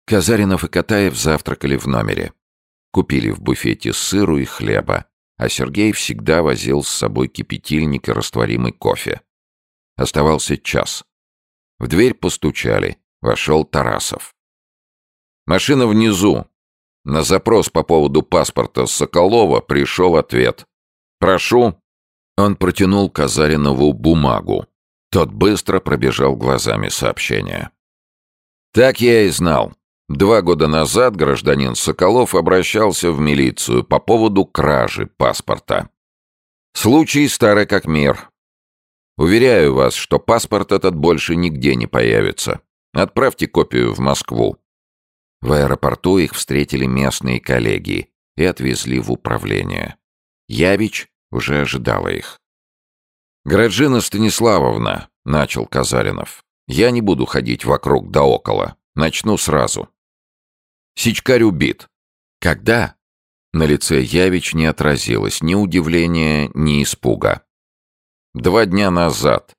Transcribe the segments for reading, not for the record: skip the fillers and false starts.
Казаринов и Катаев завтракали в номере. Купили в буфете сыру и хлеба, а Сергей всегда возил с собой кипятильник и растворимый кофе. Оставался час. В дверь постучали. Вошел Тарасов. «Машина внизу. На запрос по поводу паспорта Соколова пришел ответ. Прошу». Он протянул Казаринову бумагу. Тот быстро пробежал глазами сообщение. «Так я и знал. 2 года назад гражданин Соколов обращался в милицию по поводу кражи паспорта. Случай старый как мир. Уверяю вас, что паспорт этот больше нигде не появится. Отправьте копию в Москву». В аэропорту их встретили местные коллеги и отвезли в управление. Явич уже ожидала их. «Граджина Станиславовна», — начал Казаринов, — «я не буду ходить вокруг да около. Начну сразу. Сичкарь убит». «Когда?» На лице Явич не отразилось ни удивления, ни испуга. 2 дня назад.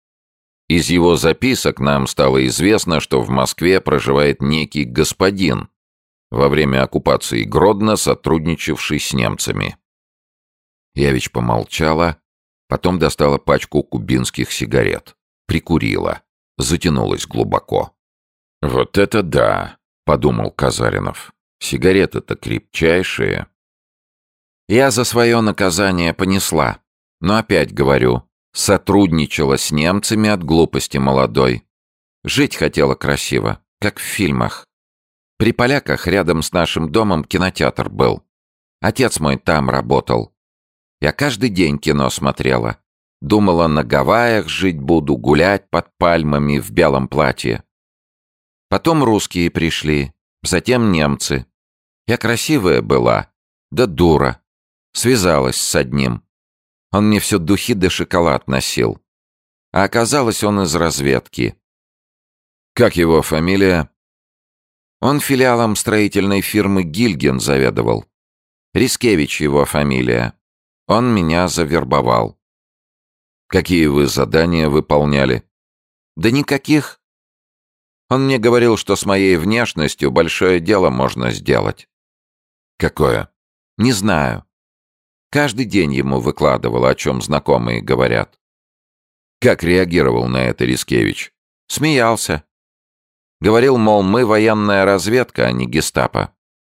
Из его записок нам стало известно, что в Москве проживает некий господин, во время оккупации Гродно сотрудничавший с немцами». Явич помолчала, потом достала пачку кубинских сигарет, прикурила, затянулась глубоко. «Вот это да!» — подумал Казаринов. «Сигареты-то крепчайшие». «Я за свое наказание понесла, но опять говорю, сотрудничала с немцами от глупости молодой. Жить хотела красиво, как в фильмах. При поляках рядом с нашим домом кинотеатр был. Отец мой там работал. Я каждый день кино смотрела. Думала, на Гавайях жить буду, гулять под пальмами в белом платье. Потом русские пришли, затем немцы. Я красивая была, да дура. Связалась с одним. Он мне все духи да шоколад носил. А оказалось, он из разведки». «Как его фамилия?» «Он филиалом строительной фирмы «Гильген» заведовал. Рискевич его фамилия. Он меня завербовал». «Какие вы задания выполняли?» «Да никаких. Он мне говорил, что с моей внешностью большое дело можно сделать». «Какое?» «Не знаю. Каждый день ему выкладывал, о чем знакомые говорят». «Как реагировал на это Рискевич?» «Смеялся. Говорил, мол, мы военная разведка, а не гестапо».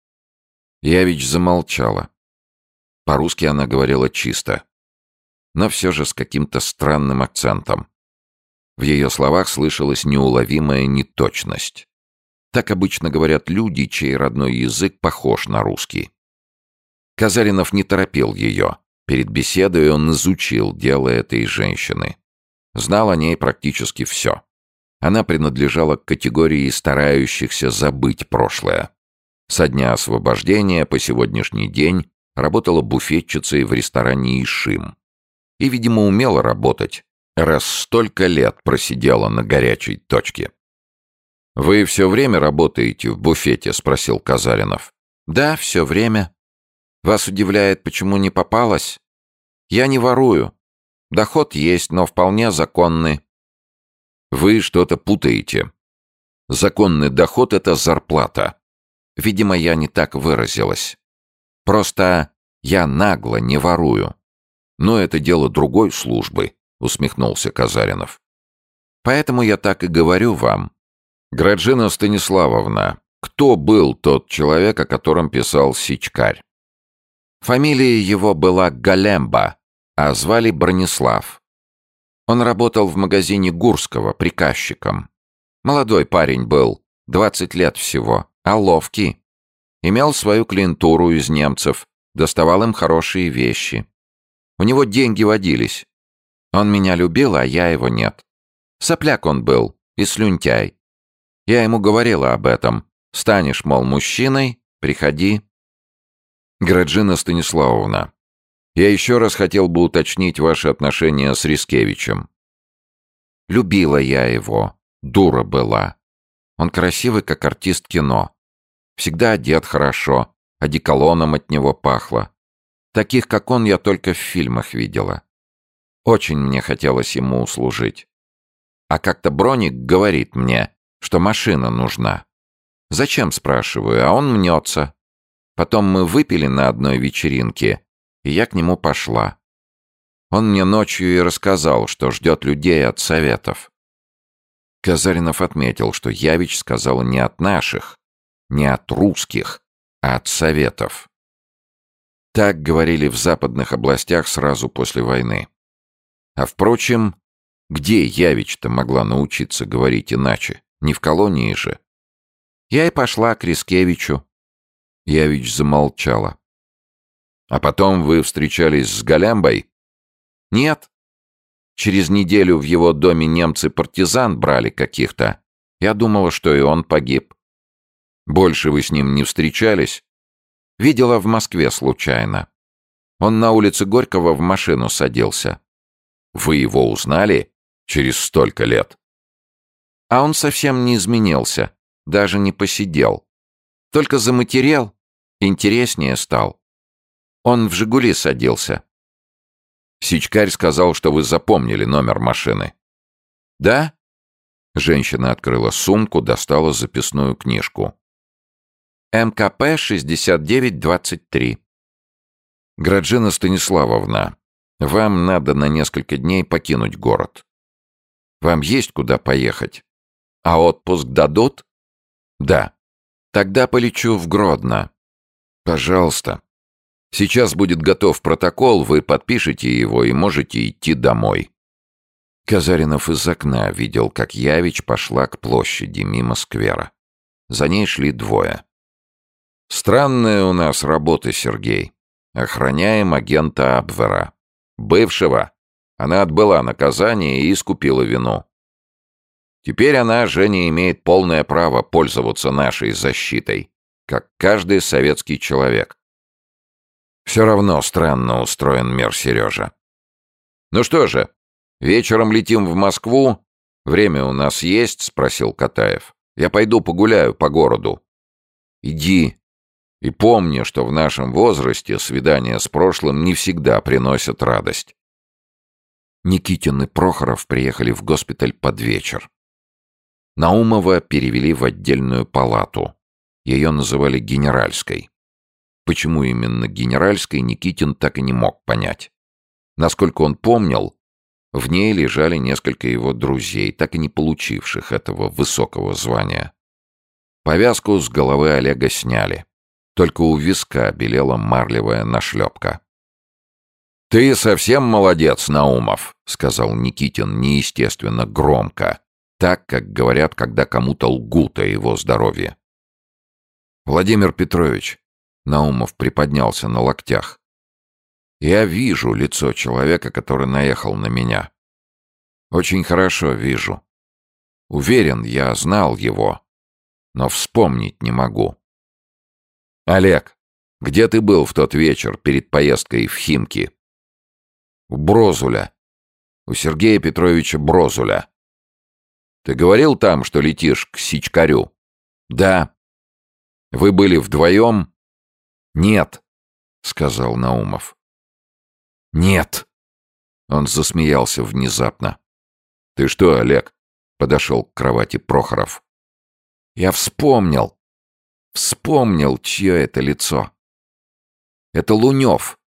Явич замолчала. По-русски она говорила чисто, но все же с каким-то странным акцентом. В ее словах слышалась неуловимая неточность. Так обычно говорят люди, чей родной язык похож на русский. Казаринов не торопил ее. Перед беседой он изучил дело этой женщины. Знал о ней практически все. Она принадлежала к категории старающихся забыть прошлое. Со дня освобождения по сегодняшний день работала буфетчицей в ресторане «Ишим». И, видимо, умела работать, раз столько лет просидела на горячей точке. «Вы все время работаете в буфете?» — спросил Казаринов. «Да, все время. Вас удивляет, почему не попалась? Я не ворую. Доход есть, но вполне законный». «Вы что-то путаете. Законный доход — это зарплата». Видимо, я не так выразилась. Просто я нагло не ворую. «Но это дело другой службы», — усмехнулся Казаринов. «Поэтому я так и говорю вам. Граджина Станиславовна, кто был тот человек, о котором писал Сичкарь?» Фамилия его была Галемба, а звали Бронислав. Он работал в магазине Гурского приказчиком. Молодой парень был, 20 лет всего, а ловкий. Имел свою клиентуру из немцев, доставал им хорошие вещи. У него деньги водились. Он меня любил, а я его нет. Сопляк он был и слюнтяй. Я ему говорила об этом. Станешь, мол, мужчиной, приходи. Граджина Станиславовна, я еще раз хотел бы уточнить ваши отношения с Рискевичем. Любила я его, дура была. Он красивый, как артист кино. Всегда одет хорошо, одеколоном от него пахло. Таких, как он, я только в фильмах видела. Очень мне хотелось ему услужить. А как-то Броник говорит мне, что машина нужна. Зачем, спрашиваю, а он мнется. Потом мы выпили на одной вечеринке, и я к нему пошла. Он мне ночью и рассказал, что ждет людей от советов. Казаринов отметил, что Явич сказал не от наших, не от русских, а от советов. Так говорили в западных областях сразу после войны. А впрочем, где Явич-то могла научиться говорить иначе? Не в колонии же. Я и пошла к Рискевичу. Явич замолчала. А потом вы встречались с Голямбой? Нет. Через неделю в его доме немцы партизан брали каких-то. Я думала, что и он погиб. Больше вы с ним не встречались? Видела в Москве случайно. Он на улице Горького в машину садился. Вы его узнали через столько лет? А он совсем не изменился, даже не посидел. Только заматерел, интереснее стал. Он в «Жигули» садился. Сичкарь сказал, что вы запомнили номер машины. Да? Женщина открыла сумку, достала записную книжку. МКП 6923. Граджина Станиславовна, вам надо на несколько дней покинуть город. Вам есть куда поехать? А отпуск дадут? Да. Тогда полечу в Гродно. Пожалуйста. Сейчас будет готов протокол, вы подпишете его и можете идти домой. Казаринов из окна видел, как Явич пошла к площади мимо сквера. За ней шли двое. Странная у нас работа, Сергей. Охраняем агента Абвера. Бывшего. Она отбыла наказание и искупила вину. Теперь она, Женя, имеет полное право пользоваться нашей защитой, как каждый советский человек. Все равно странно устроен мир, Сережа. Ну что же, вечером летим в Москву? Время у нас есть? Спросил Катаев. Я пойду погуляю по городу. Иди. И помни, что в нашем возрасте свидания с прошлым не всегда приносят радость. Никитин и Прохоров приехали в госпиталь под вечер. Наумова перевели в отдельную палату. Ее называли генеральской. Почему именно генеральской, Никитин так и не мог понять. Насколько он помнил, в ней лежали несколько его друзей, так и не получивших этого высокого звания. Повязку с головы Олега сняли. Только у виска белела марлевая нашлепка. «Ты совсем молодец, Наумов», — сказал Никитин неестественно громко, так, как говорят, когда кому-то лгут о его здоровье. «Владимир Петрович», — Наумов приподнялся на локтях, — «я вижу лицо человека, который наехал на меня. Очень хорошо вижу. Уверен, я знал его, но вспомнить не могу. Олег, где ты был в тот вечер перед поездкой в Химки?» «У Брозуля. У Сергея Петровича Брозуля. Ты говорил там, что летишь к Сичкарю?» «Да». «Вы были вдвоем?» «Нет», — сказал Наумов. «Нет». Он засмеялся внезапно. «Ты что, Олег?» — подошел к кровати Прохоров. «Я вспомнил, чье это лицо. Это Лунев,